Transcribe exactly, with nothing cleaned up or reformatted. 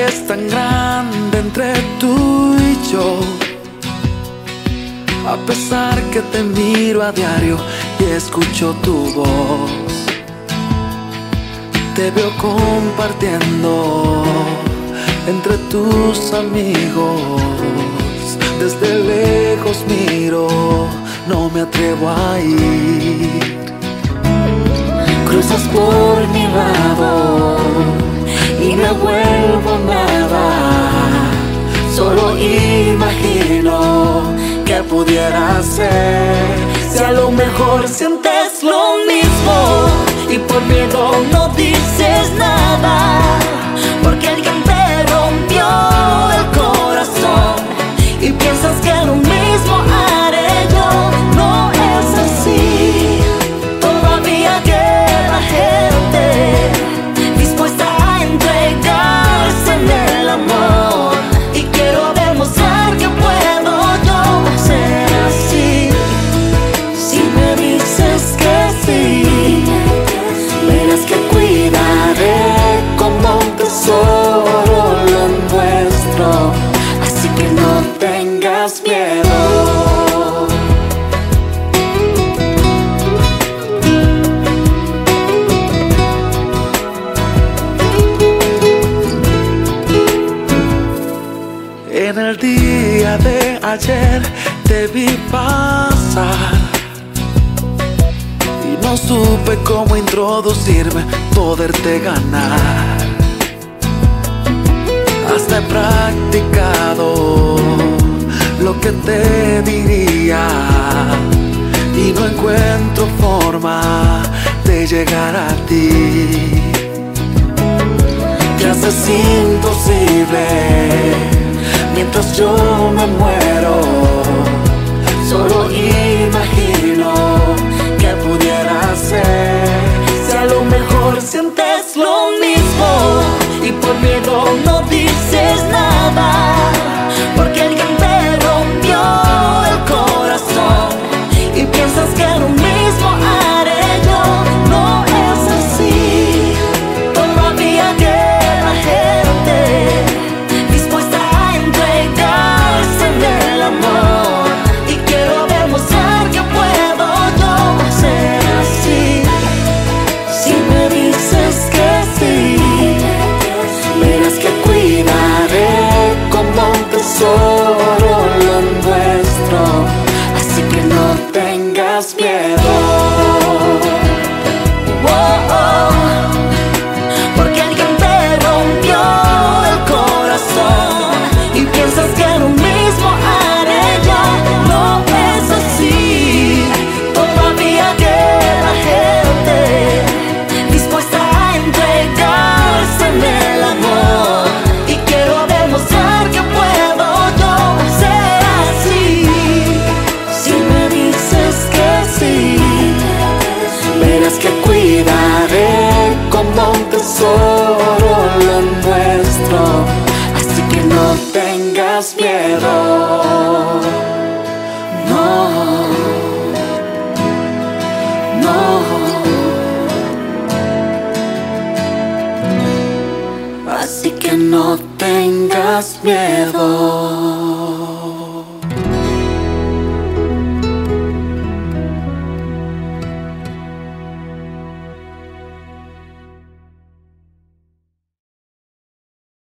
es tan grande entre tú y yo. A pesar que te miro a diario y escucho tu voz, te veo compartiendo entre tus amigos. Desde lejos miro, no me atrevo a ir. Cruzas por mi lado y me vuelvo nada. Solo imagino que pudiera ser. Si a lo mejor sientes lo mismo y por miedo no dices nada, porque alguien te rompió el corazón y piensas que lo mismo haré yo. No es así. Todavía queda gente dispuesta a entregarse en el amor, y quiero demostrar que puedo yo ser así. Si me dices que sí, verás que cuidaré como un tesoro lo nuestro. Así que no tengas miedo. En el día de ayer te vi pasar y no supe cómo introducirme, poderte ganar. Hasta he practicado lo que te diría y no encuentro forma de llegar a ti. Te haces imposible mientras yo me muero. Solo imagino que pudiera ser. Si a lo mejor sientes lo mismo y por miedo no dices nada, porque alguien te rompió el corazón y piensas que lo mismo haré yo. No es así. Todavía queda gente dispuesta a entregarse en el amor, y quiero demostrar que puedo yo ser así. Si me dices que sí, verás que cuidaré como un tesoro lo nuestro. Así que no tengas miedo. Oh, oh. Porque alguien te rompió el corazón y piensas que lo mismo haré yo. No es así. Todavía queda gente dispuesta a entregarse en el amor, y quiero demostrar que puedo yo ser así. Si me dices que sí, verás que cuidaré como un tesoro lo nuestro. Así que no tengas miedo. No, no. Así que no tengas miedo.